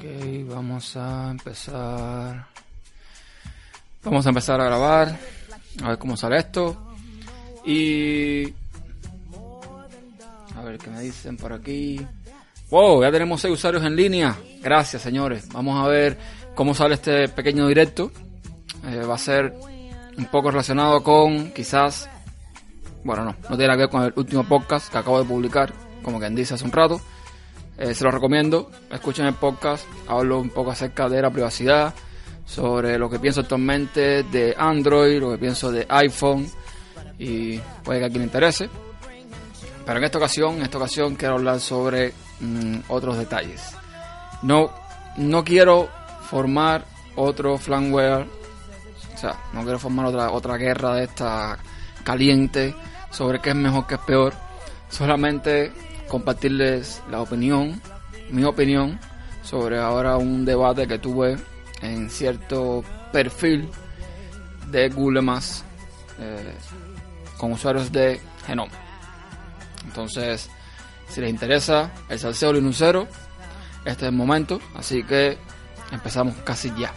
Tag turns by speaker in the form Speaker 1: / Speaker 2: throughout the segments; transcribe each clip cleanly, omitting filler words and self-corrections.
Speaker 1: Ok, vamos a empezar a grabar, a ver cómo sale esto. Y a ver qué me dicen por aquí. Wow, ya tenemos 6 usuarios en línea. Gracias, señores. Vamos a ver cómo sale este pequeño directo. Va a ser un poco relacionado con, quizás, bueno, no tiene nada que ver con el último podcast que acabo de publicar, como quien dice hace un rato. Se los recomiendo, escuchen el podcast. Hablo un poco acerca de la privacidad, sobre lo que pienso actualmente de Android, lo que pienso de iPhone, y puede que a quien le interese. Pero en esta ocasión quiero hablar sobre otros detalles. No quiero formar otro Flamware, o sea, no quiero formar otra guerra de esta caliente sobre qué es mejor, qué es peor. Solamente compartirles mi opinión sobre ahora un debate que tuve en cierto perfil de Google Maps con usuarios de Genome. Entonces, si les interesa el salseo linuxero, este es el momento, así que empezamos casi ya.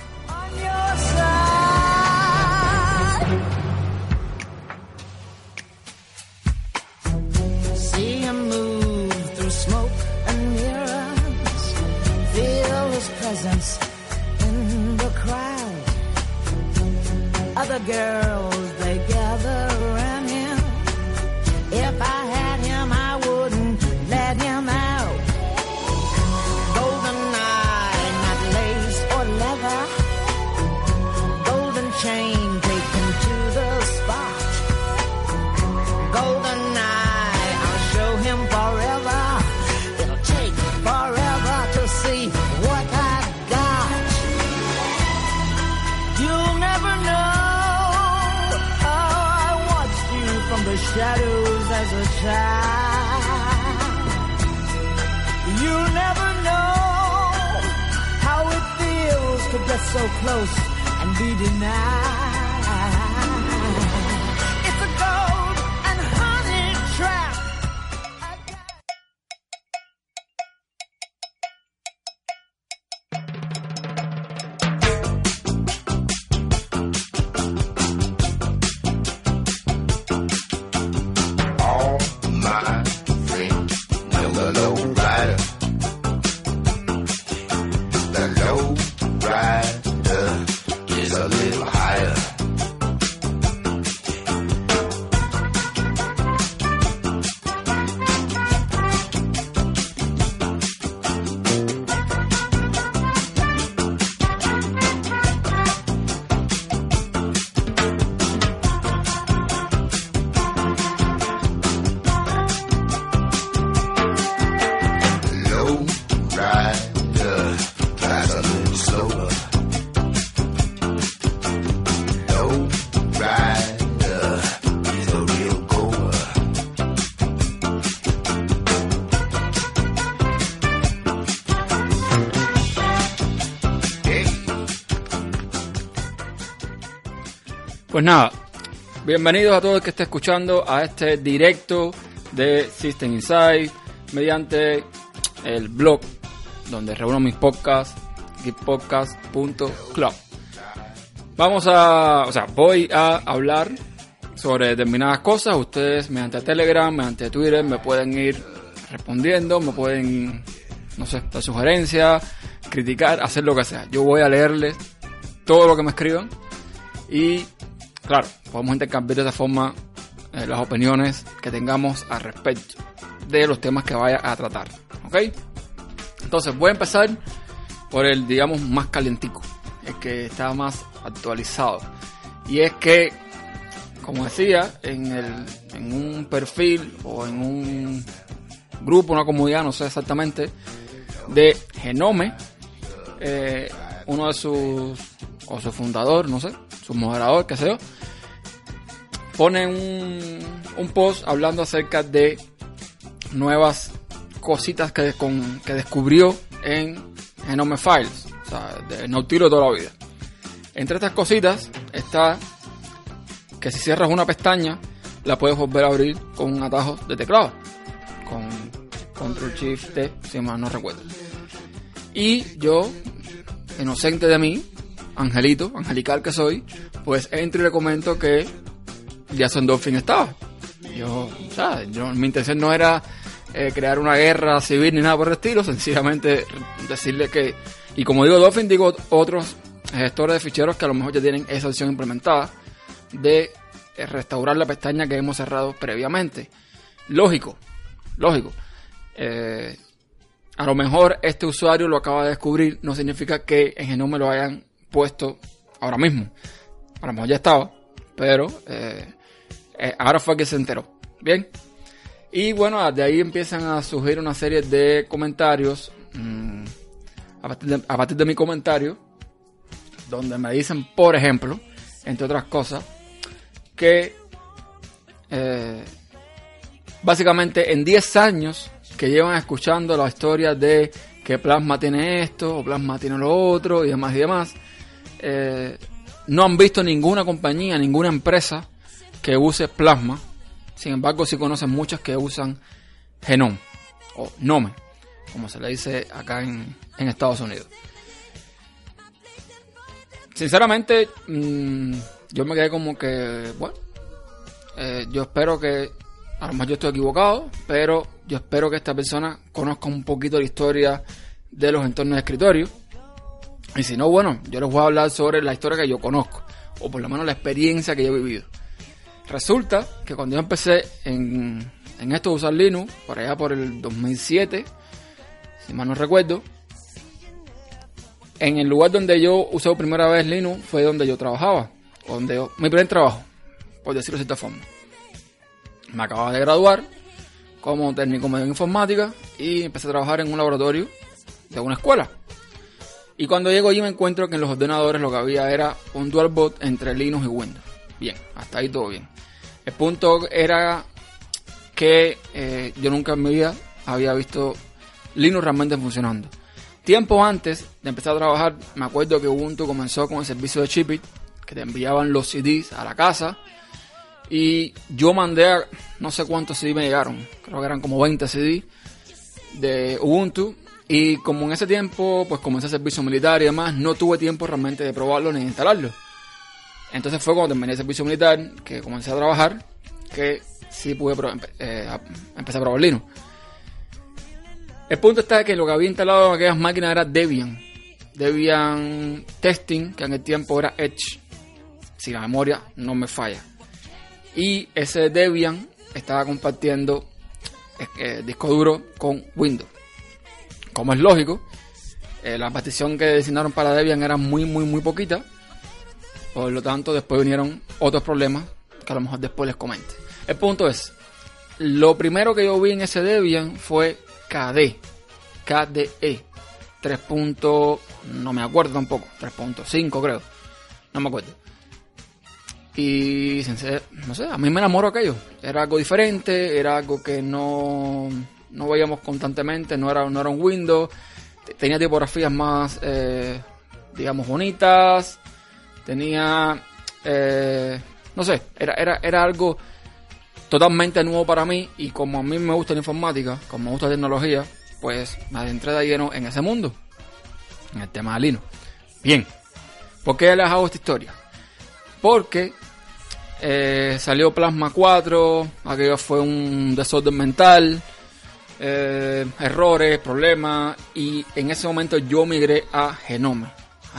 Speaker 2: In the crowd, other girls they gather around him. If I had him, I wouldn't let him out. Golden eye, not lace or leather. Golden chain taken to the spot. Golden eye, I'll show him forever. It'll take forever to see what I the shadows as a child. You'll never know how it feels to get so close and be denied. It's a gold and honey trap.
Speaker 1: Pues nada, bienvenidos a todo el que esté escuchando a este directo de System Insight mediante el blog donde reúno mis podcasts, geekpodcast.club. Voy a hablar sobre determinadas cosas. Ustedes mediante Telegram, mediante Twitter me pueden ir respondiendo, me pueden, dar sugerencias, criticar, hacer lo que sea. Yo voy a leerles todo lo que me escriban y claro, podemos intercambiar de esa forma las opiniones que tengamos al respecto de los temas que vaya a tratar, ¿ok? Entonces voy a empezar por el, digamos, más calientico, el que está más actualizado. Y es que, como decía, en un perfil o en un grupo, una comunidad, no sé exactamente, de Genome, uno de su fundador, su moderador, qué sé yo, pone un post hablando acerca de nuevas cositas que descubrió en Genome Files, o sea, de Nautilus de toda la vida. Entre estas cositas está que si cierras una pestaña la puedes volver a abrir con un atajo de teclado, con Ctrl Shift T, si mal no recuerdo. Y yo, inocente de mí, angelical que soy, pues entro y le comento que Jason Dolphin estaba. Mi intención no era crear una guerra civil ni nada por el estilo, sencillamente decirle que, y como digo Dolphin, digo otros gestores de ficheros que a lo mejor ya tienen esa opción implementada de restaurar la pestaña que hemos cerrado previamente. Lógico. A lo mejor este usuario lo acaba de descubrir, no significa que en Genome lo hayan puesto ahora mismo. A lo mejor ya estaba, pero ahora fue que se enteró. Bien. Y bueno, de ahí empiezan a surgir una serie de comentarios a partir de mi comentario, donde me dicen, por ejemplo, entre otras cosas, que básicamente en 10 años que llevan escuchando la historia de que Plasma tiene esto o Plasma tiene lo otro y demás, no han visto ninguna compañía, ninguna empresa que use Plasma. Sin embargo, sí conocen muchas que usan Genome o Nome, como se le dice acá en Estados Unidos. Sinceramente, yo me quedé como que, bueno, yo espero que, a lo mejor yo estoy equivocado, pero yo espero que esta persona conozca un poquito la historia de los entornos de escritorio. Y si no, bueno, yo les voy a hablar sobre la historia que yo conozco, o por lo menos la experiencia que yo he vivido. Resulta que cuando yo empecé en esto de usar Linux, por allá por el 2007, si mal no recuerdo, en el lugar donde yo usé por primera vez Linux fue donde yo trabajaba, mi primer trabajo, por decirlo de cierta forma. Me acababa de graduar como técnico medio en informática y empecé a trabajar en un laboratorio de una escuela. Y cuando llego allí me encuentro que en los ordenadores lo que había era un dual boot entre Linux y Windows. Bien, hasta ahí todo bien. El punto era que yo nunca en mi vida había visto Linux realmente funcionando. Tiempo antes de empezar a trabajar, me acuerdo que Ubuntu comenzó con el servicio de Ship It, que te enviaban los CDs a la casa. Y yo mandé no sé cuántos CDs me llegaron, creo que eran como 20 CDs de Ubuntu. Y como en ese tiempo pues comencé el servicio militar y demás, no tuve tiempo realmente de probarlo ni de instalarlo. Entonces fue cuando terminé el servicio militar, que comencé a trabajar, que sí pude empezar a probar Linux. El punto está que lo que había instalado en aquellas máquinas era Debian Testing, que en el tiempo era Edge, si la memoria no me falla. Y ese Debian estaba compartiendo disco duro con Windows. Como es lógico, la partición que designaron para Debian era muy poquita. Por lo tanto, después vinieron otros problemas que a lo mejor después les comente. El punto es, lo primero que yo vi en ese Debian fue KDE 3. No me acuerdo tampoco, 3.5 creo, no me acuerdo. Y no sé, a mí me enamoró aquello. Era algo diferente, era algo que no veíamos constantemente, no era un Windows. Tenía tipografías más, digamos, bonitas. Tenía, no sé, era algo totalmente nuevo para mí. Y como a mí me gusta la informática, como me gusta la tecnología, pues me adentré de lleno en ese mundo, en el tema de Linux. Bien, ¿por qué les hago esta historia? Porque salió Plasma 4, aquello fue un desorden mental, errores, problemas, y en ese momento yo migré a Genome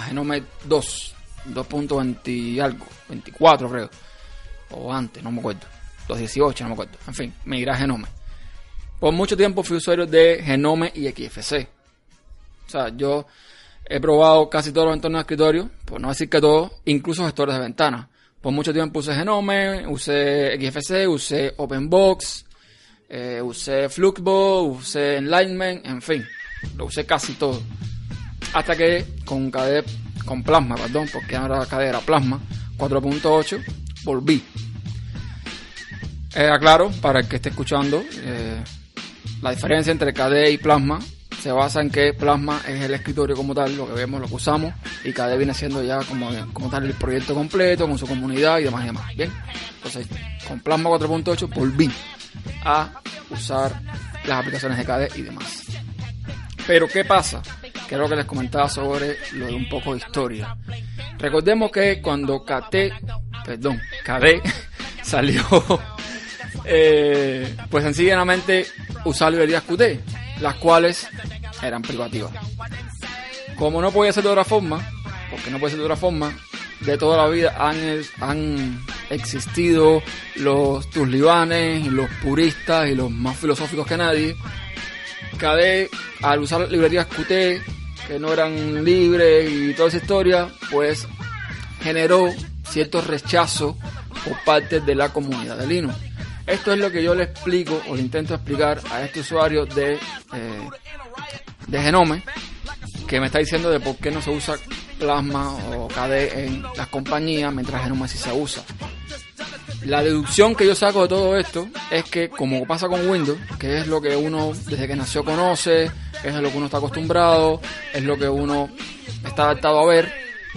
Speaker 1: 2.20 y algo, 24 creo, o antes, no me acuerdo, 2.18, no me acuerdo, en fin, migré a Genome. Por mucho tiempo fui usuario de Genome y XFC. O sea, yo he probado casi todos los entornos de escritorio, por no decir que todos, incluso gestores de ventanas. Por mucho tiempo usé Genome, usé XFC, usé OpenBox, usé Fluxbox, usé Enlightenment, en fin, lo usé casi todo. Hasta que con Plasma, porque ahora KDE era Plasma 4.8, volví. Aclaro, para el que esté escuchando, la diferencia entre KDE y Plasma se basa en que Plasma es el escritorio como tal, lo que vemos, lo que usamos, y KDE viene siendo ya como tal el proyecto completo, con su comunidad y demás y demás. Bien, entonces con Plasma 4.8 volví a usar las aplicaciones de KDE y demás. Pero ¿qué pasa? que es lo que les comentaba sobre lo de un poco de historia. Recordemos que cuando KD salió, pues sencillamente usaba librerías Qt, las cuales eran privativas. Como no podía ser de otra forma, de toda la vida han existido los talibanes y los puristas y los más filosóficos que nadie. KD, al usar librerías Qt que no eran libres y toda esa historia, pues generó cierto rechazo por parte de la comunidad de Linux. Esto es lo que yo le explico o le intento explicar a este usuario de Genome, que me está diciendo de por qué no se usa Plasma o KD en las compañías mientras Genome sí se usa. La deducción que yo saco de todo esto es que, como pasa con Windows, que es lo que uno desde que nació conoce, es lo que uno está acostumbrado, es lo que uno está adaptado a ver,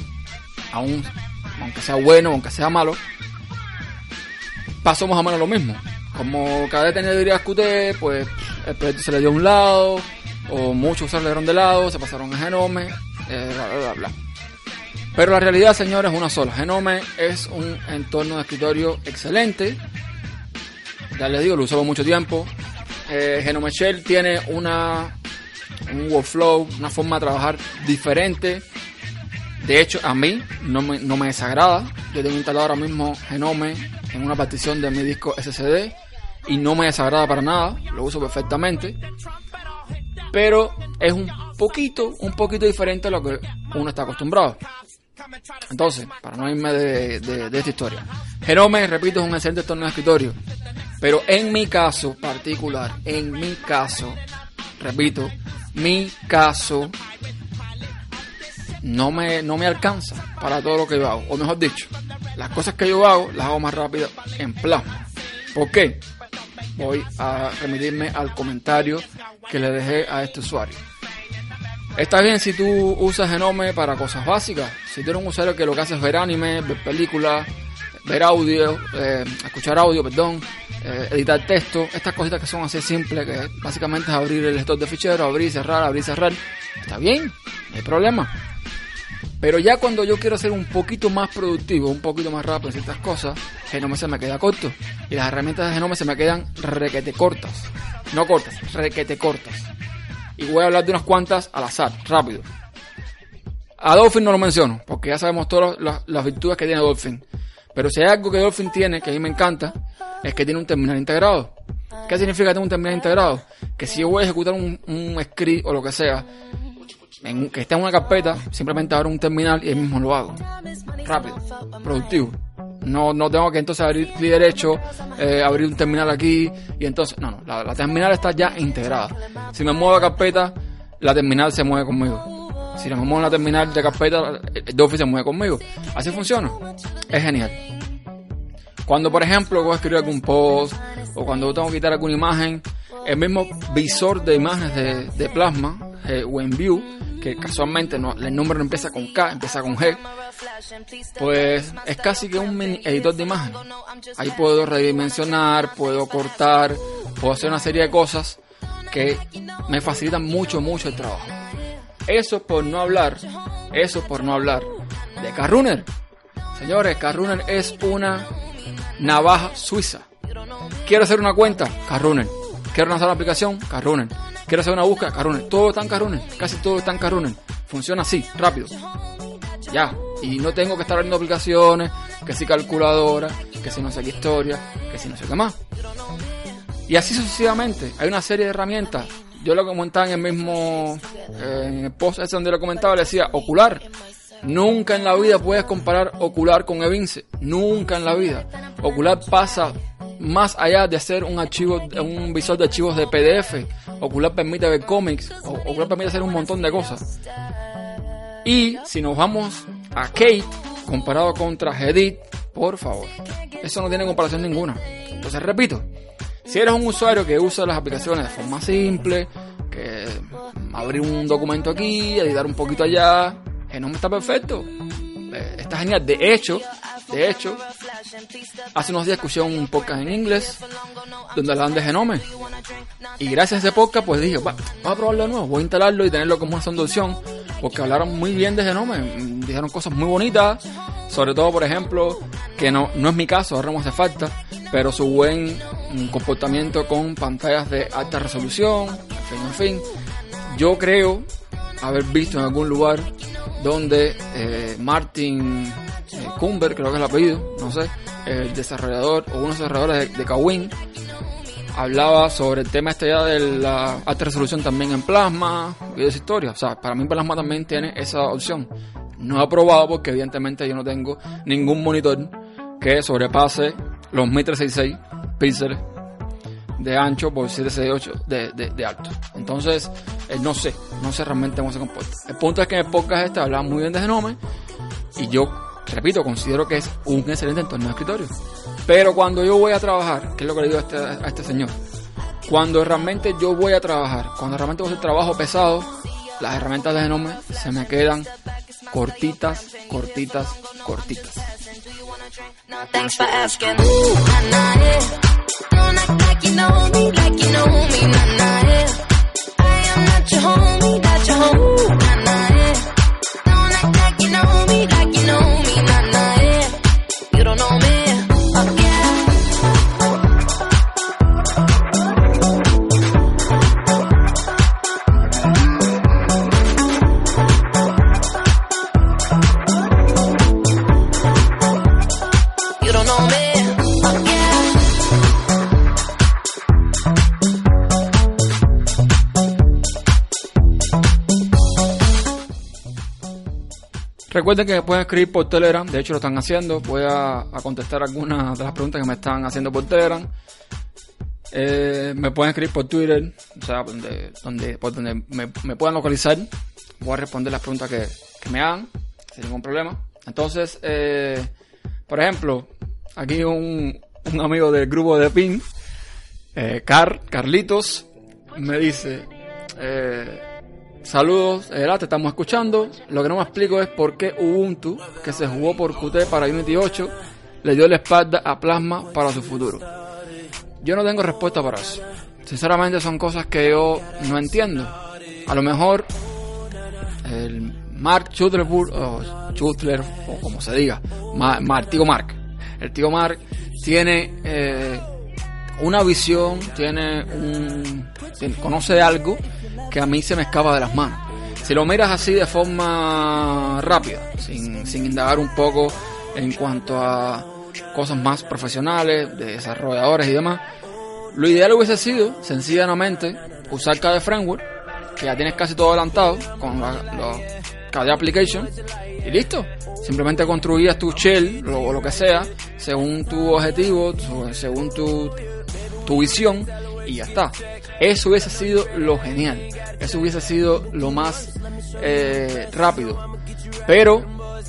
Speaker 1: aunque sea bueno o aunque sea malo, pasó más o menos lo mismo. Como KD tenía librerías Qt, pues el proyecto se le dio a un lado, o muchos usuarios le dieron de lado, se pasaron a Genome, bla bla bla. Pero la realidad, señores, es una sola. Genome es un entorno de escritorio excelente. Ya les digo, lo uso por mucho tiempo. Genome Shell tiene un workflow, una forma de trabajar diferente. De hecho, a mí no me desagrada. Yo tengo instalado ahora mismo Genome en una partición de mi disco SSD y no me desagrada para nada. Lo uso perfectamente. Pero es un poquito diferente a lo que uno está acostumbrado. Entonces, para no irme de esta historia, Genome, repito, es un excelente entorno de escritorio, pero en mi caso particular, repito, mi caso no me alcanza para todo lo que yo hago, o mejor dicho, las cosas que yo hago las hago más rápido en Plasma. ¿Por qué? Voy a remitirme al comentario que le dejé a este usuario. Está bien si tú usas Genome para cosas básicas. Si tú eres un usuario que lo que hace es ver anime, ver películas, ver audio, escuchar audio, editar texto, estas cositas que son así simples, que básicamente es abrir el gestor de ficheros, abrir y cerrar, está bien, no hay problema. Pero ya cuando yo quiero ser un poquito más productivo, un poquito más rápido en ciertas cosas, Genome se me queda corto. Y las herramientas de Genome se me quedan requete cortas. No cortas, requete cortas. Y voy a hablar de unas cuantas al azar, rápido. A Dolphin no lo menciono, porque ya sabemos todas las virtudes que tiene Dolphin. Pero si hay algo que Dolphin tiene, que a mí me encanta, es que tiene un terminal integrado. ¿Qué significa tener un terminal integrado? Que si yo voy a ejecutar un script o lo que sea, que esté en una carpeta, simplemente abro un terminal y él mismo lo hago. Rápido, productivo. No tengo que entonces abrir clic derecho, abrir un terminal aquí y entonces... No, la terminal está ya integrada. Si me muevo a carpeta, la terminal se mueve conmigo. Si me muevo en la terminal de carpeta, el Dolphin se mueve conmigo. Así funciona. Es genial. Cuando, por ejemplo, voy a escribir algún post o cuando tengo que quitar alguna imagen, el mismo visor de imágenes de Plasma, WinView, que casualmente el nombre no empieza con K, empieza con G, pues es casi que un mini editor de imagen. Ahí puedo redimensionar, puedo cortar, puedo hacer una serie de cosas que me facilitan mucho el trabajo. Eso por no hablar de KRunner. Señores, KRunner es una navaja suiza. Quiero hacer una cuenta, KRunner. Quiero lanzar una aplicación, KRunner. Quiero hacer una búsqueda, KRunner. Todo está en KRunner, casi todo está en KRunner. Funciona así, rápido. Ya, y no tengo que estar abriendo aplicaciones, que si calculadora, que si no sé qué historia, que si no sé qué más. Y así sucesivamente. Hay una serie de herramientas. Yo lo comentaba en el post ese donde lo comentaba, le decía Okular. Nunca en la vida puedes comparar Okular con Evince. Nunca en la vida. Okular pasa más allá de hacer un visor de archivos de PDF. Okular permite ver cómics. Okular permite hacer un montón de cosas. Y si nos vamos a Kate comparado contra Gedit, por favor, eso no tiene comparación ninguna. Entonces repito, si eres un usuario que usa las aplicaciones de forma simple, que abrir un documento aquí, editar un poquito allá, Genome está perfecto, está genial. De hecho, hace unos días escuché un podcast en inglés donde hablan de Genome Y gracias a ese podcast pues dije, va a probarlo de nuevo, voy a instalarlo y tenerlo como una segunda opción, porque hablaron muy bien de Genome, dijeron cosas muy bonitas, sobre todo por ejemplo, que no es mi caso, ahora no me hace falta, pero su buen comportamiento con pantallas de alta resolución, en fin. Yo creo haber visto en algún lugar donde Martin Kumber, creo que es el apellido, no sé, el desarrollador o uno de los desarrolladores de Kawin, hablaba sobre el tema ya de la alta resolución también en plasma y de esa historia. O sea, para mí plasma también tiene esa opción. No he probado porque evidentemente yo no tengo ningún monitor que sobrepase los 1366 píxeles de ancho por 768 de alto. Entonces, no sé realmente cómo se comporta. El punto es que en el podcast hablaba muy bien de Genome y yo, repito, considero que es un excelente entorno de escritorio. Pero cuando yo voy a trabajar, que es lo que le digo a este señor, cuando realmente yo voy a trabajar, cuando realmente voy a hacer trabajo pesado, las herramientas de Genome se me quedan cortitas.
Speaker 2: Thanks for asking. Ooh, nah, nah, yeah. Don't act like you know me, nah, nah, yeah. I am not your homie, Ooh, nah, nah, yeah. Don't act like you know me, nah, nah, yeah. You don't know me, oh yeah. You don't know me, oh yeah.
Speaker 1: Recuerden que me pueden escribir por Telegram, de hecho lo están haciendo. Voy a contestar algunas de las preguntas que me están haciendo por Telegram. Me pueden escribir por Twitter, o sea, donde me puedan localizar. Voy a responder las preguntas que me hagan, sin ningún problema. Entonces, por ejemplo, aquí un amigo del grupo de PIN, Carlitos, me dice... saludos, te estamos escuchando. Lo que no me explico es por qué Ubuntu, que se jugó por Qt para Unity 8, le dio la espalda a Plasma para su futuro. Yo no tengo respuesta para eso. Sinceramente son cosas que yo no entiendo. A lo mejor el Mark Schutlerburg o como se diga, el tío Mark tiene una visión, conoce de algo que a mí se me escapa de las manos. Si lo miras así de forma rápida, sin indagar un poco en cuanto a cosas más profesionales, de desarrolladores y demás, lo ideal hubiese sido, sencillamente, usar KDE Framework, que ya tienes casi todo adelantado, con los KDE Application, y listo. Simplemente construías tu shell, o lo que sea, según tu objetivo, según tu visión, y ya está. Eso hubiese sido lo genial, eso hubiese sido lo más rápido. Pero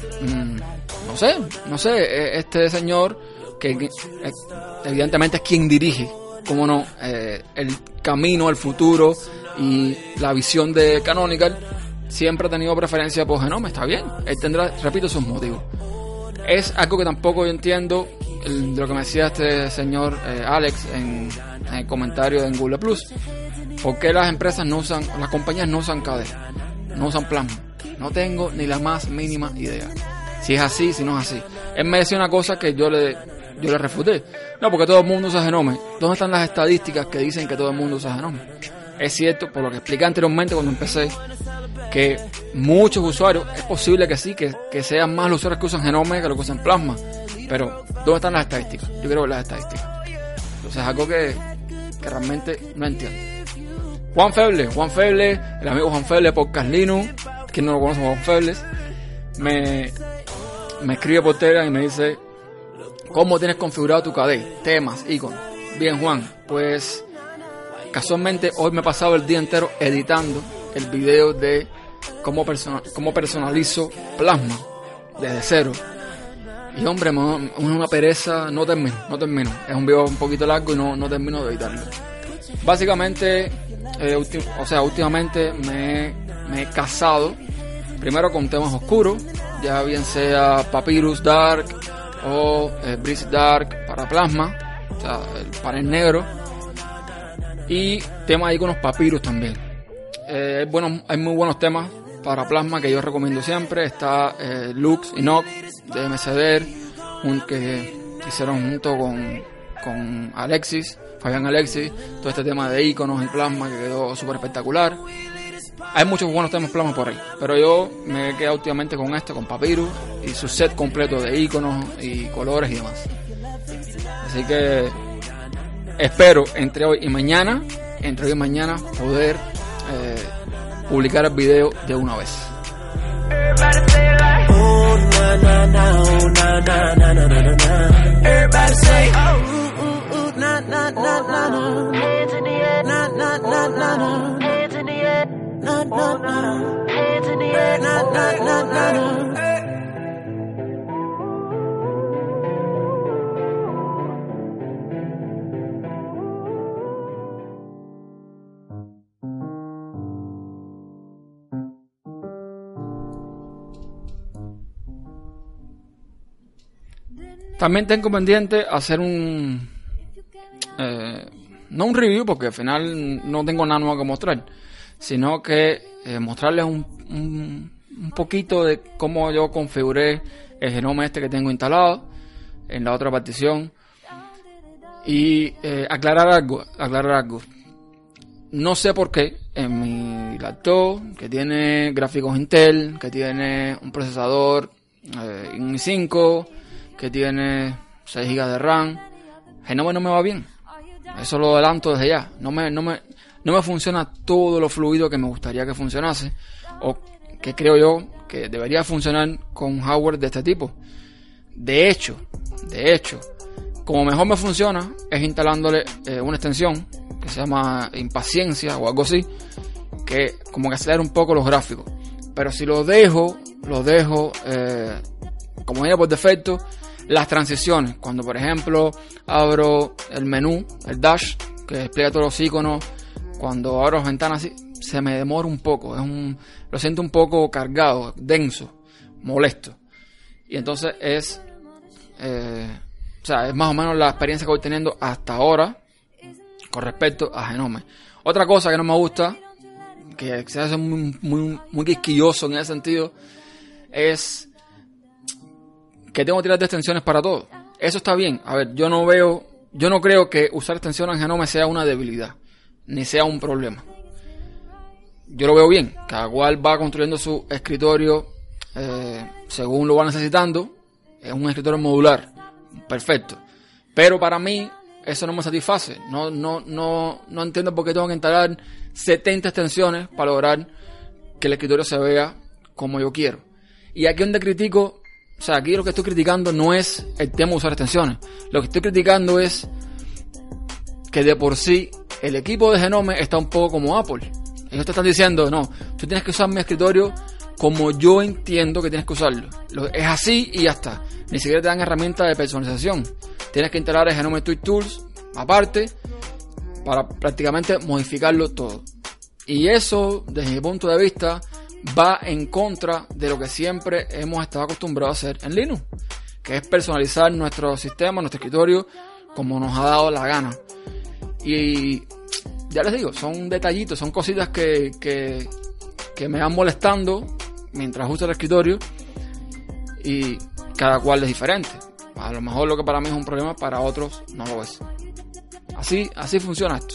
Speaker 1: no sé, este señor que evidentemente es quien dirige, cómo no, el camino, el futuro y la visión de Canonical, siempre ha tenido preferencia por Genome. Está bien, él tendrá, repito, sus motivos. Es algo que tampoco yo entiendo de lo que me decía este señor Alex en el comentario en Google Plus. ¿Por qué las compañías no usan KDE? No usan Plasma. No tengo ni la más mínima idea. Si es así, si no es así. Él me decía una cosa que yo le refuté. No, porque todo el mundo usa Genome. ¿Dónde están las estadísticas que dicen que todo el mundo usa Genome? Es cierto, por lo que expliqué anteriormente cuando empecé, que muchos usuarios, es posible que sí, que sean más los usuarios que usan Genome que los que usan Plasma. Pero, ¿dónde están las estadísticas? Yo quiero ver las estadísticas. Entonces es algo que realmente no entiendo. Juan Feble, el amigo Juan Feble, Podcast Linux, quien no lo conoce, Juan Febles, me escribe por Telegram y me dice: ¿cómo tienes configurado tu KDE? Temas, iconos. Bien, Juan, pues casualmente hoy me he pasado el día entero editando el video de cómo personalizo Plasma desde cero. Y hombre, una pereza, no termino. Es un video un poquito largo y no termino de editarlo. Básicamente, últimamente me he casado primero con temas oscuros, ya bien sea Papyrus Dark o Breeze Dark para Plasma, o sea, el panel negro. Y temas de iconos Papyrus también. Hay muy buenos temas para Plasma que yo recomiendo siempre. Está Lux y Nock de MCDR, que hicieron junto con Alexis, Fabián Alexis, todo este tema de iconos y Plasma que quedó súper espectacular. Hay muchos buenos temas Plasma por ahí, pero yo me he quedado últimamente con con Papyrus y su set completo de iconos y colores y demás. Así que espero entre hoy y mañana poder publicar el video de una vez. También tengo pendiente hacer no un review, porque al final no tengo nada nuevo que mostrar, sino que mostrarles un poquito de cómo yo configuré el genoma que tengo instalado en la otra partición y aclarar algo. No sé por qué en mi laptop, que tiene gráficos Intel, que tiene un procesador un i5, que tiene 6 GB de RAM, Genome no me va bien. Eso lo adelanto desde ya. No me funciona todo lo fluido que me gustaría que funcionase, o que creo yo que debería funcionar con hardware de este tipo. De hecho, como mejor me funciona es instalándole una extensión que se llama Impaciencia o algo así, que como que acelera un poco los gráficos. Pero si lo dejo como viene por defecto, las transiciones, cuando por ejemplo abro el menú, el dash, que despliega todos los iconos, cuando abro las ventanas así, se me demora un poco, lo siento un poco cargado, denso, molesto. Y entonces es más o menos la experiencia que voy teniendo hasta ahora con respecto a Genome. Otra cosa que no me gusta, que se hace muy quisquilloso en ese sentido, es que tengo que tirar de extensiones para todo. Eso está bien. A ver, yo no creo que usar extensiones en Genome sea una debilidad, ni sea un problema. Yo lo veo bien. Cada cual va construyendo su escritorio según lo va necesitando. Es un escritorio modular, perfecto. Pero para mí eso no me satisface. No entiendo por qué tengo que instalar 70 extensiones para lograr que el escritorio se vea como yo quiero. Y aquí donde critico, aquí lo que estoy criticando no es el tema de usar extensiones. Lo que estoy criticando es que de por sí el equipo de Genome está un poco como Apple. Ellos te están diciendo, no, tú tienes que usar mi escritorio como yo entiendo que tienes que usarlo. Es así y ya está. Ni siquiera te dan herramientas de personalización. Tienes que instalar el Genome Tweak Tools aparte para prácticamente modificarlo todo. Y eso, desde mi punto de vista, va en contra de lo que siempre hemos estado acostumbrados a hacer en Linux, que es personalizar nuestro sistema, nuestro escritorio, como nos ha dado la gana. Y ya les digo, son detallitos, son cositas que me van molestando mientras uso el escritorio, y cada cual es diferente. A lo mejor lo que para mí es un problema, para otros no lo es. Así funciona esto.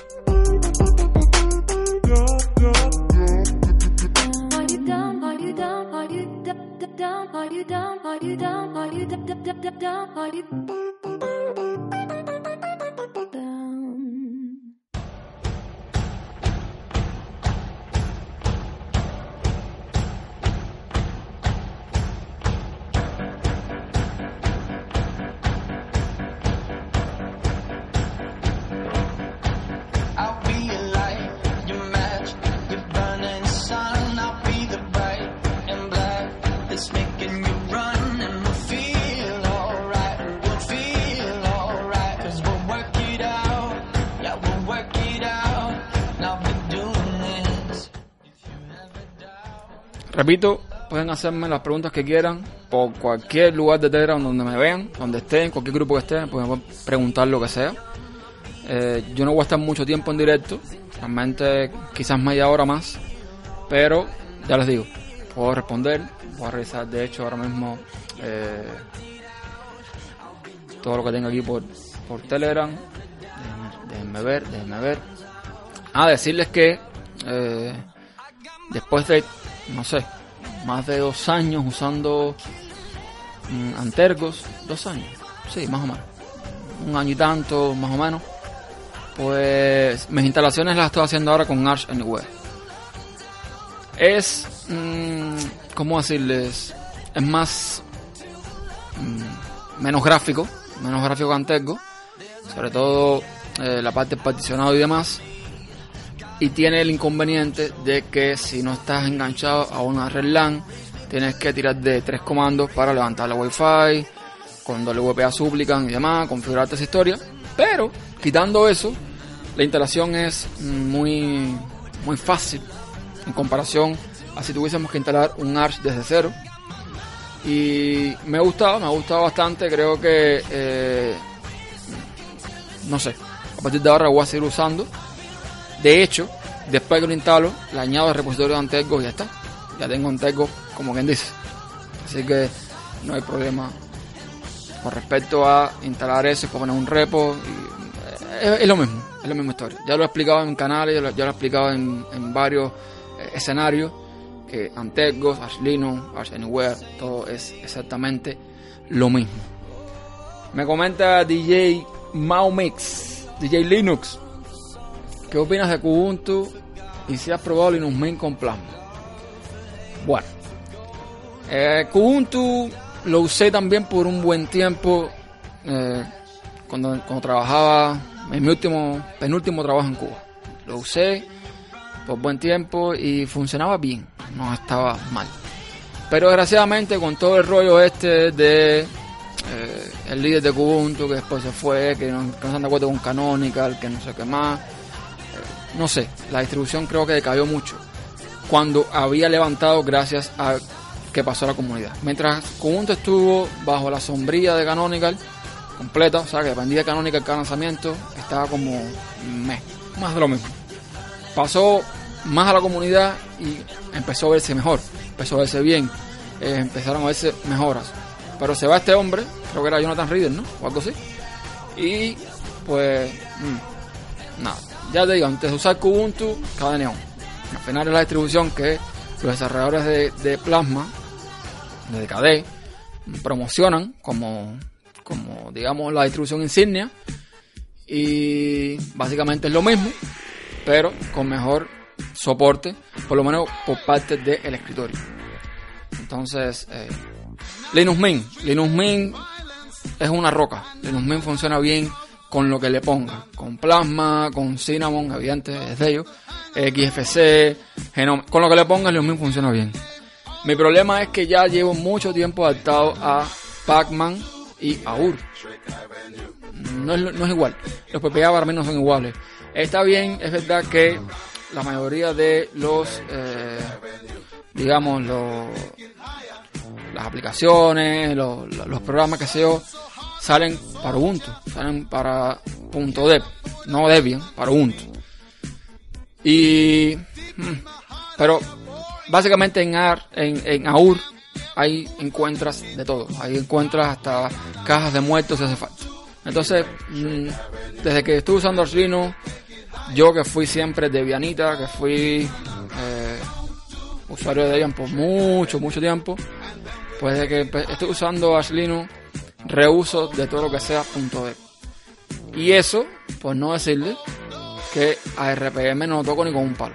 Speaker 1: Repito, pueden hacerme las preguntas que quieran por cualquier lugar de Telegram donde me vean, donde estén, cualquier grupo que estén, pueden preguntar lo que sea. Yo no voy a estar mucho tiempo en directo, realmente quizás media hora más, pero ya les digo, puedo responder, voy a revisar de hecho ahora mismo todo lo que tengo aquí por Telegram. Déjenme ver. Decirles que después de, no sé, más de 2 años usando Antergos, 2 años, sí, más o menos, 1 año y tanto, más o menos, pues mis instalaciones las estoy haciendo ahora con Arch Anywhere. Es, ¿cómo decirles? Es más, menos gráfico que Antergos, sobre todo la parte del particionado y demás. Y tiene el inconveniente de que si no estás enganchado a una red LAN, tienes que tirar de 3 comandos para levantar la Wi-Fi, con WPA suplican y demás, configurarte esa historia. Pero, quitando eso, la instalación es muy fácil en comparación a si tuviésemos que instalar un Arch desde cero. Y me ha gustado bastante. Creo que, no sé, a partir de ahora lo voy a seguir usando. De hecho, después que lo instalo, le añado el repositorio de Antergos y ya está. Ya tengo Antergos, como quien dice. Así que no hay problema con respecto a instalar eso y poner un repo. Es lo mismo, es la misma historia. Ya lo he explicado en canales, ya lo he explicado en varios escenarios. Que Antergos, Arch Linux, Arch Anywhere, todo es exactamente lo mismo. Me comenta DJ Maumix, DJ Linux, ¿qué opinas de Kubuntu y si has probado Linux Mint con Plasma? Bueno, Kubuntu lo usé también por un buen tiempo cuando trabajaba en mi penúltimo trabajo en Cuba. Lo usé por buen tiempo y funcionaba bien, no estaba mal. Pero desgraciadamente con todo el rollo de el líder de Kubuntu que después se fue, que no se han de acuerdo con Canonical, que no sé qué más, no sé, la distribución creo que decayó mucho cuando había levantado gracias a que pasó la comunidad. Mientras Kubuntu estuvo bajo la sombrilla de Canonical completa, o sea que dependía de Canonical cada lanzamiento, estaba como más de lo mismo. Pasó más a la comunidad y empezó a verse mejor, empezó a verse bien, empezaron a verse mejoras. Pero se va este hombre, creo que era Jonathan Reeder, ¿no? O algo así. Y pues, nada, ya te digo, antes de usar Kubuntu, cada neón. Al final es la distribución que los desarrolladores de Plasma, de KDE, promocionan como digamos la distribución insignia. Y básicamente es lo mismo, pero con mejor soporte, por lo menos por parte del escritorio. Entonces, Linux Mint es una roca. Linux Mint funciona bien con lo que le ponga, con Plasma, con Cinnamon, evidente es de ellos, XFC, Genome, con lo que le ponga Linux Mint funciona bien. Mi problema es que ya llevo mucho tiempo adaptado a Pacman y a UR. No es igual, los PPA para mí no son iguales. Está bien, es verdad que la mayoría de los digamos las aplicaciones, los programas que yo salen para Ubuntu, salen para .dev, no Debian, para Ubuntu. Y pero básicamente en AUR ahí encuentras de todo, ahí encuentras hasta cajas de muertos si hace falta. Entonces, desde que estuve usando Arch Linux, yo que fui siempre Debianita, que fui usuario de Debian por mucho tiempo, pues desde que estoy usando Arch Linux, reuso de todo lo que sea .dev. Y eso, pues no decirle que a RPM no lo toco ni con un palo.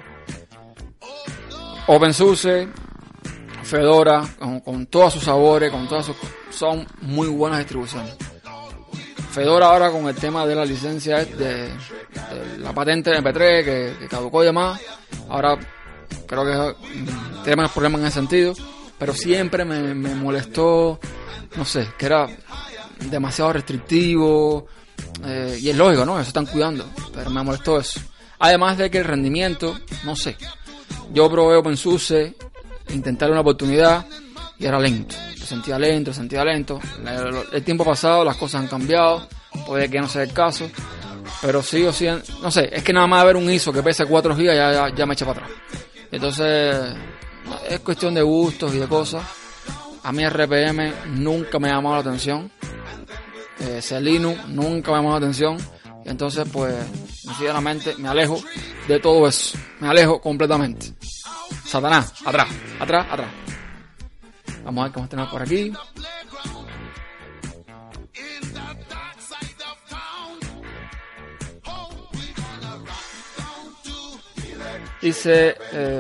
Speaker 1: OpenSUSE, Fedora, con todos sus sabores, son muy buenas distribuciones. Fedora ahora con el tema de la licencia de la patente de MP3 que caducó y demás, ahora creo que tiene menos problemas en ese sentido, pero siempre me molestó, no sé, que era demasiado restrictivo, y es lógico, ¿no? Eso están cuidando, pero me molestó eso. Además de que el rendimiento, no sé, yo probé OpenSUSE, intenté una oportunidad y era lento. Sentía lento. El tiempo pasado las cosas han cambiado, puede que no sea el caso, Pero sí o sí, no sé, es que nada más ver un ISO que pese 4 GB ya me echa para atrás. Entonces, es cuestión de gustos y de cosas. A mí RPM nunca me ha llamado la atención. Celino nunca me ha llamado la atención. Y entonces, pues, sinceramente, me alejo de todo eso. Me alejo completamente. Satanás, atrás. Vamos a ver cómo tenemos por aquí. Dice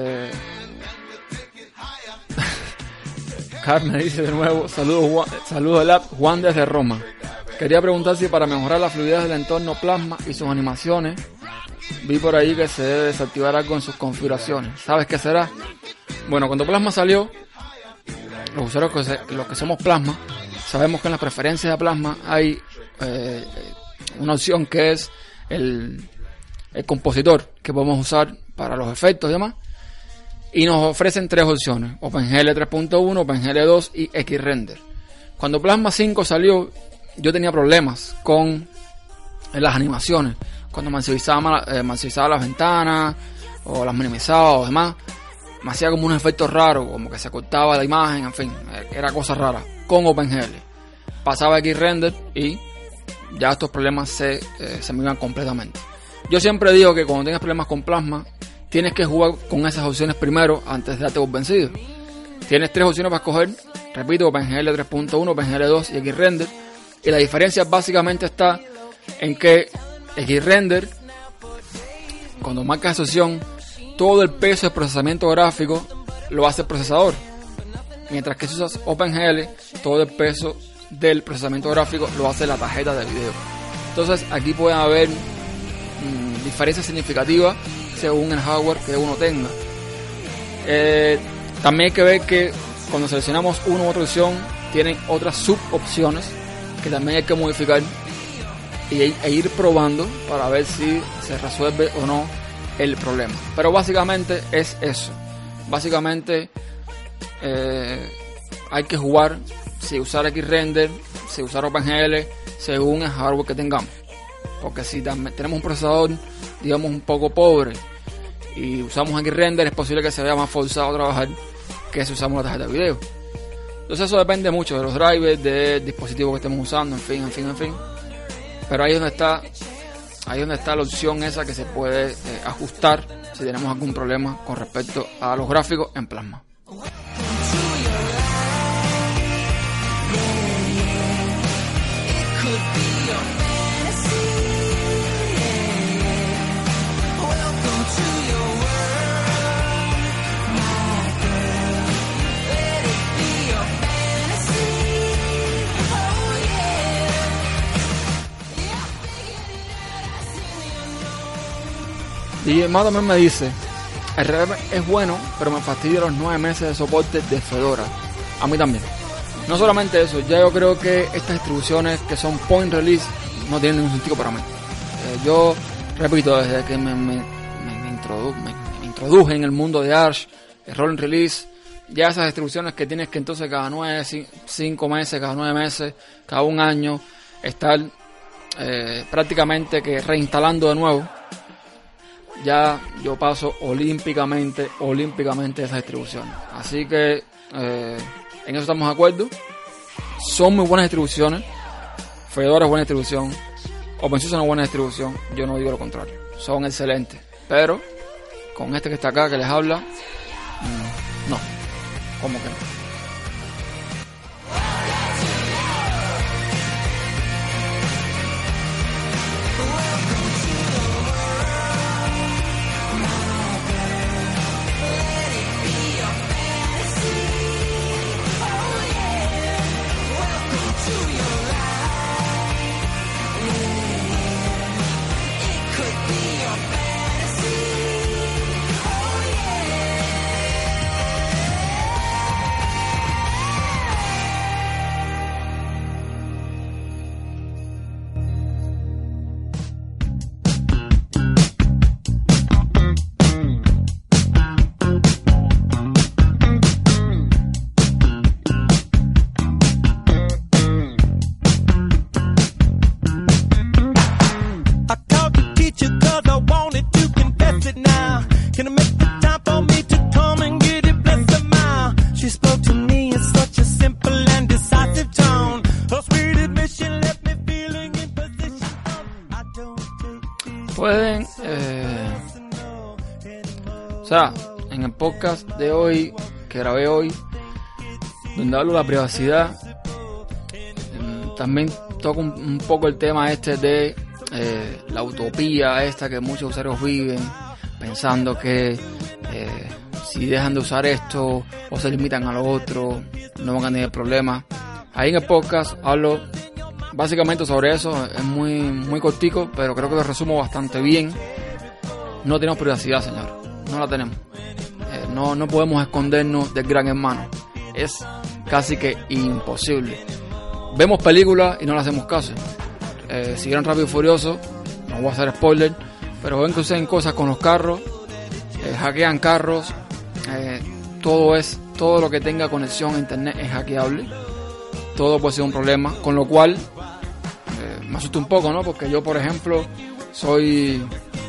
Speaker 1: Carmen dice de nuevo, saludos Lab, Juan desde Roma. Quería preguntar si para mejorar la fluidez del entorno Plasma y sus animaciones, vi por ahí que se debe desactivar algo en sus configuraciones. ¿Sabes qué será? Bueno, cuando Plasma salió, los usuarios los que somos Plasma, sabemos que en las preferencias de Plasma hay una opción que es el compositor que podemos usar para los efectos y demás, y nos ofrecen 3 opciones: OpenGL 3.1, OpenGL 2 y Xrender. Cuando Plasma 5 salió, yo tenía problemas con las animaciones. Cuando maximizaba las ventanas o las minimizaba o demás, me hacía como un efecto raro, como que se cortaba la imagen, en fin, era cosa rara. Con OpenGL pasaba a Xrender y ya estos problemas se me iban completamente. Yo siempre digo que cuando tengas problemas con Plasma, tienes que jugar con esas opciones primero antes de darte por vencido. Tienes 3 opciones para escoger, repito, OpenGL 3.1, OpenGL 2 y Xrender. Y la diferencia básicamente está en que Xrender, cuando marcas esa opción, todo el peso de procesamiento gráfico lo hace el procesador. Mientras que si usas OpenGL, todo el peso del procesamiento gráfico lo hace la tarjeta de video. Entonces aquí pueden haber diferencias significativas según el hardware que uno tenga. También hay que ver que cuando seleccionamos una u otra opción, tienen otras subopciones que también hay que modificar e ir probando para ver si se resuelve o no el problema. Pero básicamente es eso. Básicamente hay que jugar si usar Xrender, si usar OpenGL, según el hardware que tengamos. Porque si tenemos un procesador, digamos, un poco pobre y usamos Xrender, es posible que se vea más forzado a trabajar que si usamos la tarjeta de video. Entonces eso depende mucho de los drivers, del dispositivo que estemos usando, en fin. Pero ahí es donde está la opción esa que se puede ajustar si tenemos algún problema con respecto a los gráficos en Plasma. Y más también me dice, el RPM es bueno, pero me fastidia los 9 meses de soporte de Fedora. A mí también. No solamente eso, ya yo creo que estas distribuciones que son point release no tienen ningún sentido para mí. Yo repito, desde que me introduje en el mundo de Arch, el rolling release, ya esas distribuciones que tienes que entonces cada 5 meses, cada 9 meses, cada 1 año, estar prácticamente que reinstalando de nuevo, ya yo paso olímpicamente esas distribuciones. Así que en eso estamos de acuerdo. Son muy buenas distribuciones. Fedora es buena distribución. OpenSUSE es una buena distribución. Yo no digo lo contrario. Son excelentes. Pero con este que está acá, que les habla, no. ¿Cómo que no?
Speaker 3: now. Can I make the time for me to come and get it? Bless the mile. She spoke to me in such a simple and decisive tone. Her sweet admission left me feeling in position. I don't take
Speaker 1: Pueden, o sea, en el podcast de hoy, que grabé hoy, donde hablo de la privacidad, también toco un poco el tema este de la utopía esta que muchos usuarios viven, pensando que si dejan de usar esto o se limitan a lo otro, no van a tener problemas. Ahí en el podcast hablo básicamente sobre eso, es muy cortico, pero creo que lo resumo bastante bien. No tenemos privacidad, señor, no la tenemos. No podemos escondernos del gran hermano, es casi que imposible. Vemos películas y no le hacemos caso. Si vieron Rápido y Furioso, no voy a hacer spoiler, pero ven que usan cosas con los carros, hackean carros, todo lo que tenga conexión a internet es hackeable, todo puede ser un problema, con lo cual me asusta un poco, ¿no? Porque yo, por ejemplo, soy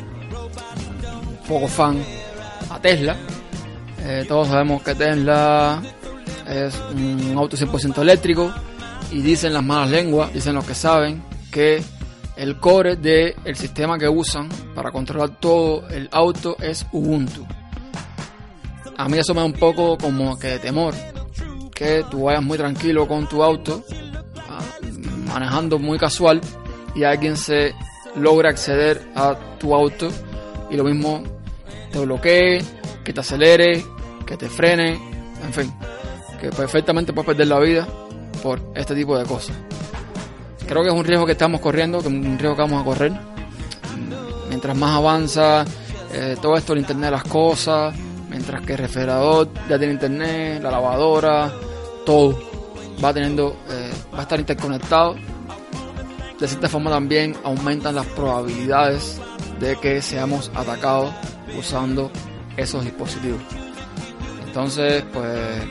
Speaker 1: un poco fan a Tesla. Todos sabemos que Tesla es un auto 100% eléctrico y dicen las malas lenguas, dicen los que saben, que el core del sistema que usan para controlar todo el auto es Ubuntu. A mí eso me da un poco como que de temor, que tú vayas muy tranquilo con tu auto, manejando muy casual, y alguien se logra acceder a tu auto y lo mismo te bloquee, que te acelere, que te frene, en fin, que perfectamente puedes perder la vida por este tipo de cosas. Creo que es un riesgo que estamos corriendo, que es un riesgo que vamos a correr. Mientras más avanza todo esto, el internet de las cosas, mientras que el refrigerador ya tiene internet, la lavadora, todo va a estar interconectado. De cierta forma también aumentan las probabilidades de que seamos atacados usando esos dispositivos. Entonces, pues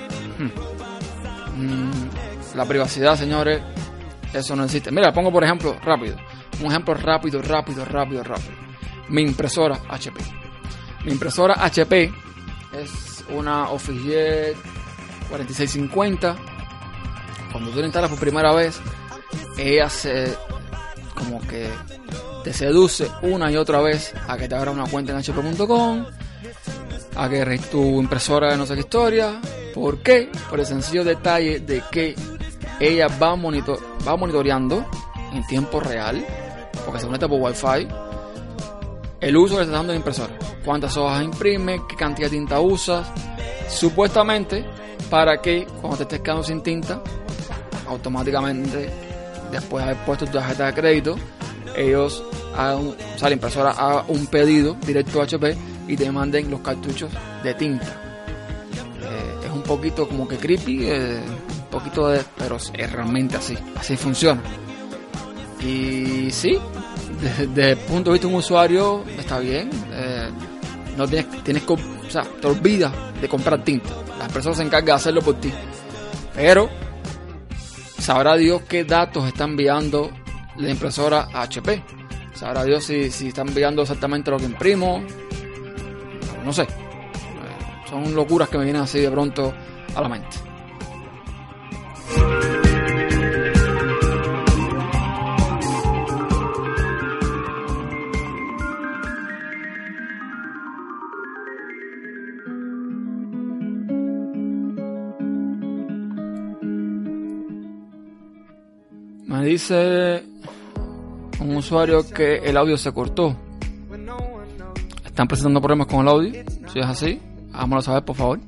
Speaker 1: la privacidad, señores, eso no existe. Mira, pongo por ejemplo un ejemplo rápido. Mi impresora HP. Mi impresora HP es una OfficeJet 4650. Cuando tú la instalas por primera vez, ella como que te seduce una y otra vez a que te abra una cuenta en hp.com, a que tu impresora de no sé qué historia. ¿Por qué? Por el sencillo detalle de que ella va monitoreando en tiempo real, porque se conecta por Wi-Fi, el uso que está dando la impresora, cuántas hojas imprime, qué cantidad de tinta usas, supuestamente para que cuando te estés quedando sin tinta, automáticamente, después de haber puesto tu tarjeta de crédito, ellos la impresora haga un pedido directo a HP y te manden los cartuchos de tinta. Es un poquito como que creepy, pero es realmente así funciona. Y sí, desde el punto de vista de un usuario está bien. No tienes que, o sea, te olvidas de comprar tinta, la empresa se encarga de hacerlo por ti, pero sabrá Dios qué datos está enviando la impresora a HP. Sabrá Dios si está enviando exactamente lo que imprimo. No sé. Son locuras que me vienen así de pronto a la mente. Me dice un usuario que el audio se cortó. ¿Están presentando problemas con el audio? Si es así, háganmelo saber, por favor.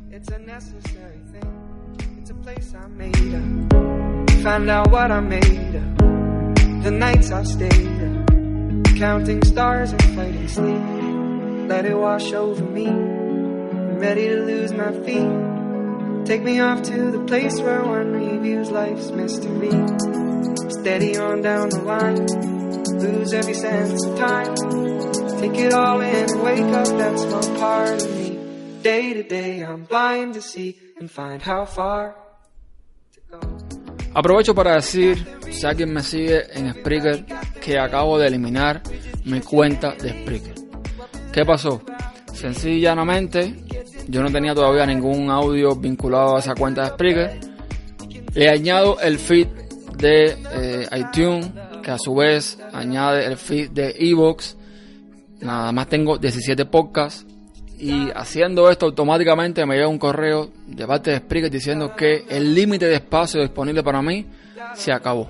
Speaker 1: Find out what I made of, the nights I stayed up, counting stars and fighting sleep. Let it wash over me, I'm ready to lose my feet. Take me off to the place where one reviews life's mystery. Steady on down the line, lose every sense of time. Take it all in and wake up that small part of me. Day to day I'm blind to see and find how far to go. Aprovecho para decir, si alguien me sigue en Spreaker, que acabo de eliminar mi cuenta de Spreaker. ¿Qué pasó? Sencillamente, yo no tenía todavía ningún audio vinculado a esa cuenta de Spreaker. Le añado el feed de iTunes, que a su vez añade el feed de iVoox. Nada más tengo 17 podcasts. Y haciendo esto automáticamente me llega un correo de parte de Spreaker diciendo que el límite de espacio disponible para mí se acabó.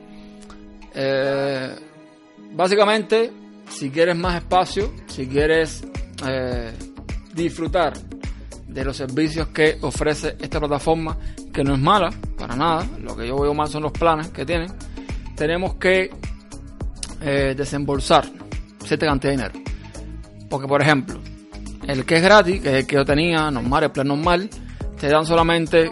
Speaker 1: Básicamente, si quieres más espacio, si quieres disfrutar de los servicios que ofrece esta plataforma, que no es mala para nada, lo que yo veo mal son los planes que tienen, tenemos que desembolsar cierta cantidad de dinero. Porque, por ejemplo, el que es gratis, que es el que yo tenía normal, el plan normal, te dan solamente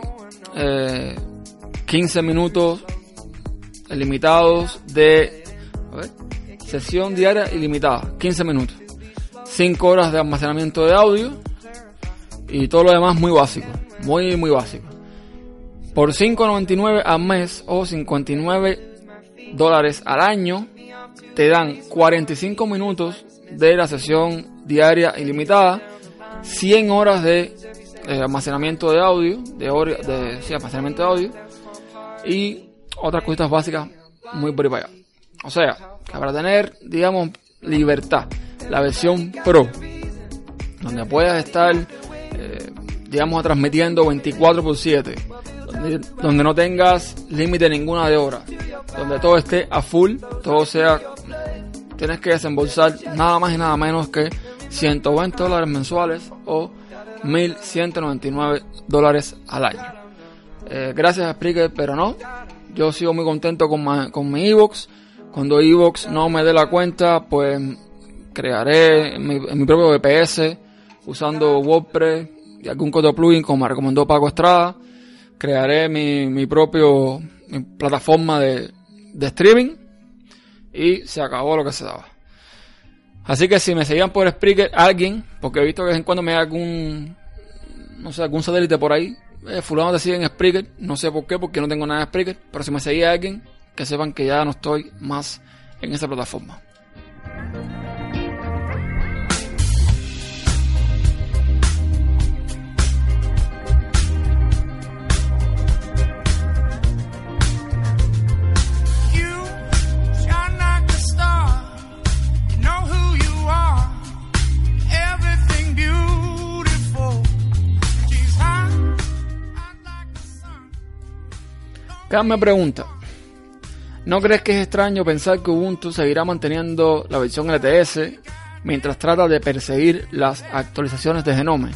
Speaker 1: 15 minutos ilimitados de sesión diaria ilimitada, 15 minutos, 5 horas de almacenamiento de audio y todo lo demás muy básico, muy básico. Por $5.99 al mes o $59 al año te dan 45 minutos de la sesión diaria ilimitada, 100 horas de almacenamiento de audio, almacenamiento de audio y otras cositas básicas muy por ahí para allá. O sea, que para tener, digamos, libertad, la versión Pro, donde puedas estar, digamos, transmitiendo 24/7, donde no tengas límite ninguna de horas, donde todo esté a full, todo sea, tienes que desembolsar nada más y nada menos que $120 mensuales o $1,199 al año. Gracias a Spreaker, pero no, yo sigo muy contento con mi iVoox. Cuando iVoox no me dé la cuenta, pues crearé mi propio VPS usando WordPress y algún otro plugin como me recomendó Paco Estrada. Crearé mi plataforma de streaming y se acabó lo que se daba. Así que si me seguían por Spreaker alguien, porque he visto que de vez en cuando me da algún satélite por ahí, fulano te sigue en Spreaker, no sé por qué, porque no tengo nada de Spreaker, pero si me seguía alguien, que sepan que ya no estoy más en esa plataforma. Carmen me pregunta: ¿no crees que es extraño pensar que Ubuntu seguirá manteniendo la versión LTS mientras trata de perseguir las actualizaciones de Genome?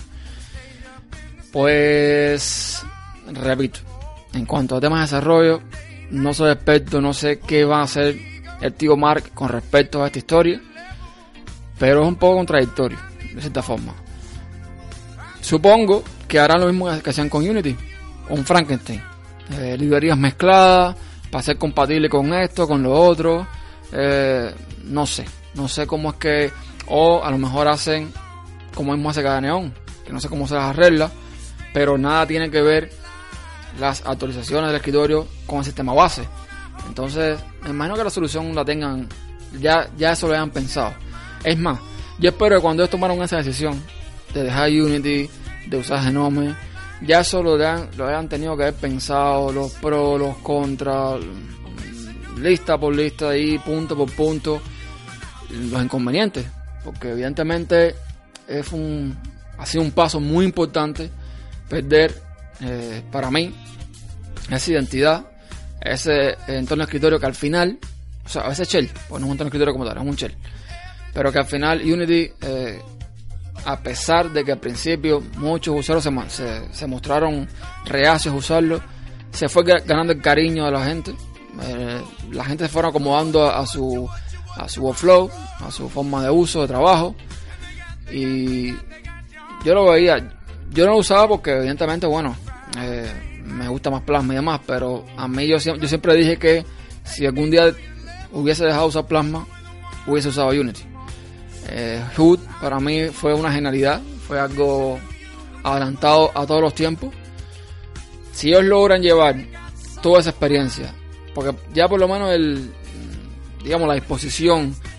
Speaker 1: Pues, repito, en cuanto a temas de desarrollo, no soy experto, no sé qué va a hacer el tío Mark con respecto a esta historia, pero es un poco contradictorio, de cierta forma. Supongo que harán lo mismo que hacían con Unity, un Frankenstein. Librerías mezcladas para ser compatible con esto, con lo otro, no sé cómo es que, o a lo mejor hacen como mismo hace cada Neon, que no sé cómo se las arregla, pero nada tiene que ver las actualizaciones del escritorio con el sistema base. Entonces me imagino que la solución la tengan, ya eso lo hayan pensado. Es más, yo espero que cuando ellos tomaron esa decisión de dejar Unity, de usar Genome, ya eso lo hayan tenido que haber pensado, los pros, los contras, lista por lista y punto por punto, los inconvenientes, porque evidentemente ha sido un paso muy importante perder, para mí, esa identidad, ese entorno de escritorio que al final, o sea, ese shell, pues no es un entorno de escritorio como tal, es un shell, pero que al final Unity, a pesar de que al principio muchos usuarios se mostraron reacios a usarlo, se fue ganando el cariño de la gente. La gente se fueron acomodando a su workflow, a su forma de uso, de trabajo. Y yo lo veía, yo no lo usaba porque evidentemente, bueno, me gusta más Plasma y demás, pero a mí yo siempre dije que si algún día hubiese dejado de usar Plasma, hubiese usado Unity. Hood para mí fue una genialidad, fue algo adelantado a todos los tiempos. Si ellos logran llevar toda esa experiencia, porque ya por lo menos la disposición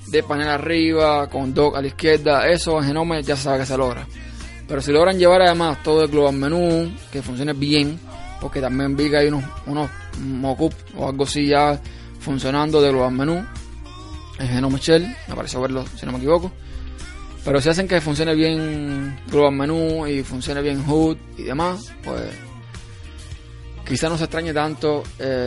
Speaker 1: de panel arriba, con dock a la izquierda, eso en Genome ya se sabe que se logra. Pero si logran llevar además todo el global menú, que funcione bien, porque también vi que hay unos mockup o algo así ya funcionando de global menú en Genome Shell, me pareció verlo si no me equivoco. Pero si hacen que funcione bien global menú y funcione bien HUD y demás, pues quizá no se extrañe tanto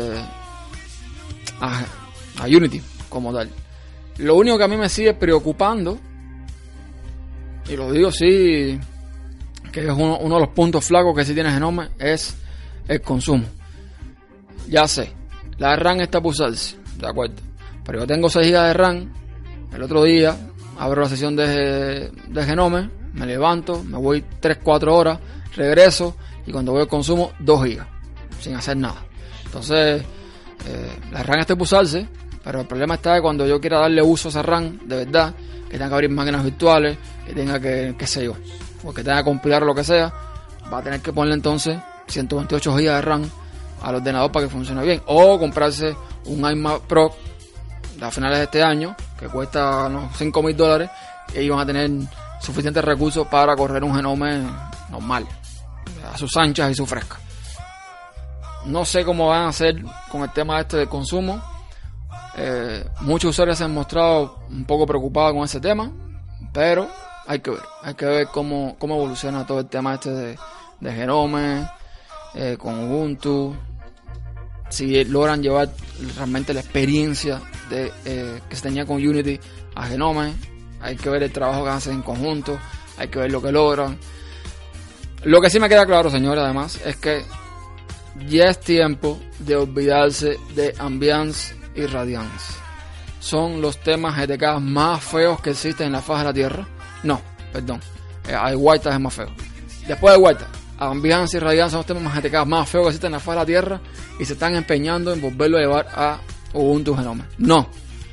Speaker 1: a Unity como tal. Lo único que a mí me sigue preocupando, y lo digo sí, que es uno de los puntos flacos que sí tiene Genome, es el consumo. Ya sé, la RAM está para usarse, de acuerdo, pero yo tengo 6 GB de RAM. El otro día abro la sesión de Genome, me levanto, me voy 3-4 horas, regreso, y cuando voy al consumo 2 GB sin hacer nada. Entonces la RAM está para usarse, pero el problema está que cuando yo quiera darle uso a esa RAM de verdad, que tenga que abrir máquinas virtuales, que tenga que, qué sé yo, o que tenga que compilar lo que sea, va a tener que ponerle entonces 128 GB de RAM al ordenador para que funcione bien, o comprarse un iMac Pro a finales de este año que cuesta unos $5,000, y ellos van a tener suficientes recursos para correr un Genome normal, a sus anchas y su fresca. No sé cómo van a hacer con el tema este de consumo. Muchos usuarios se han mostrado un poco preocupados con ese tema, pero hay que ver cómo evoluciona todo el tema este de Genome con Ubuntu, si logran llevar realmente la experiencia que se tenía con Unity a Genome. Hay que ver el trabajo que hacen en conjunto, hay que ver lo que logran. Lo que sí me queda claro, señores, además, es que ya es tiempo de olvidarse de Ambiance y Radiance. Son los temas GTK más feos que existen en la faz de la Tierra. No, perdón, el White es más feo. Después de White, Ambiance y Radiance son los temas GTK más feos que existen en la faz de la Tierra, y se están empeñando en volverlo a llevar a Ubuntu Genome. No.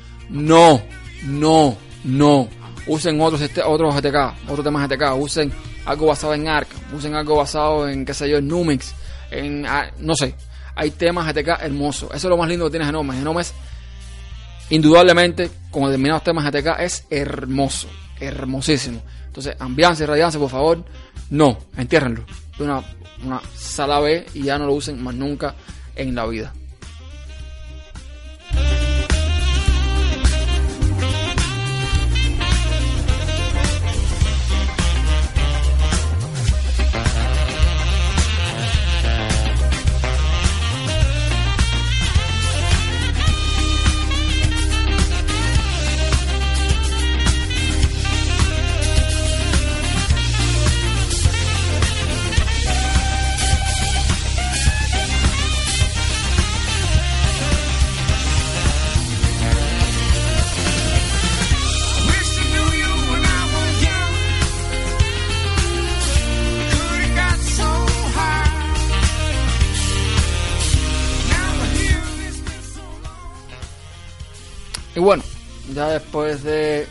Speaker 1: Usen otro GTK, otro tema GTK. Usen algo basado en Arc, usen algo basado en, qué sé yo, en Numix, no sé. Hay temas GTK hermosos. Eso es lo más lindo que tiene Genome. Genome es, indudablemente, con determinados temas GTK, es hermoso, hermosísimo. Entonces, Ambiance y Radiance, por favor, no, entiérrenlo de una sala B y ya no lo usen más nunca en la vida. Y bueno, ya después de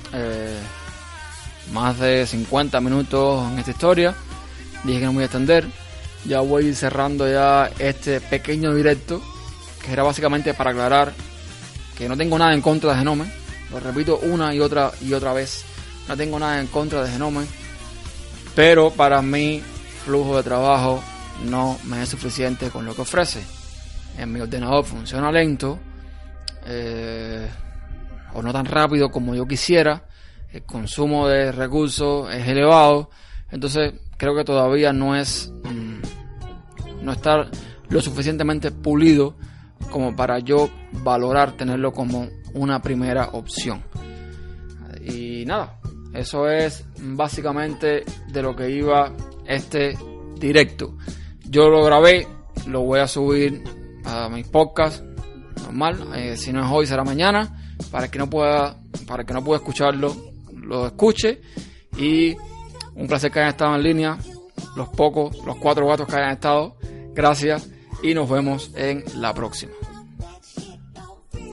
Speaker 1: más de 50 minutos en esta historia, dije que no me voy a extender. Ya voy cerrando ya este pequeño directo, que era básicamente para aclarar que no tengo nada en contra de Genome. Lo repito una y otra vez, no tengo nada en contra de Genome, pero para mi flujo de trabajo no me es suficiente con lo que ofrece. En mi ordenador funciona lento, o no tan rápido como yo quisiera. El consumo de recursos es elevado, entonces creo que todavía no está lo suficientemente pulido como para yo valorar tenerlo como una primera opción. Y nada, eso es básicamente de lo que iba este directo. Yo lo grabé, lo voy a subir a mis podcasts normal, si no es hoy será mañana, para el que no pueda escucharlo, lo escuche. Y un placer que hayan estado en línea, los 4 gatos que hayan estado. Gracias y nos vemos en la próxima.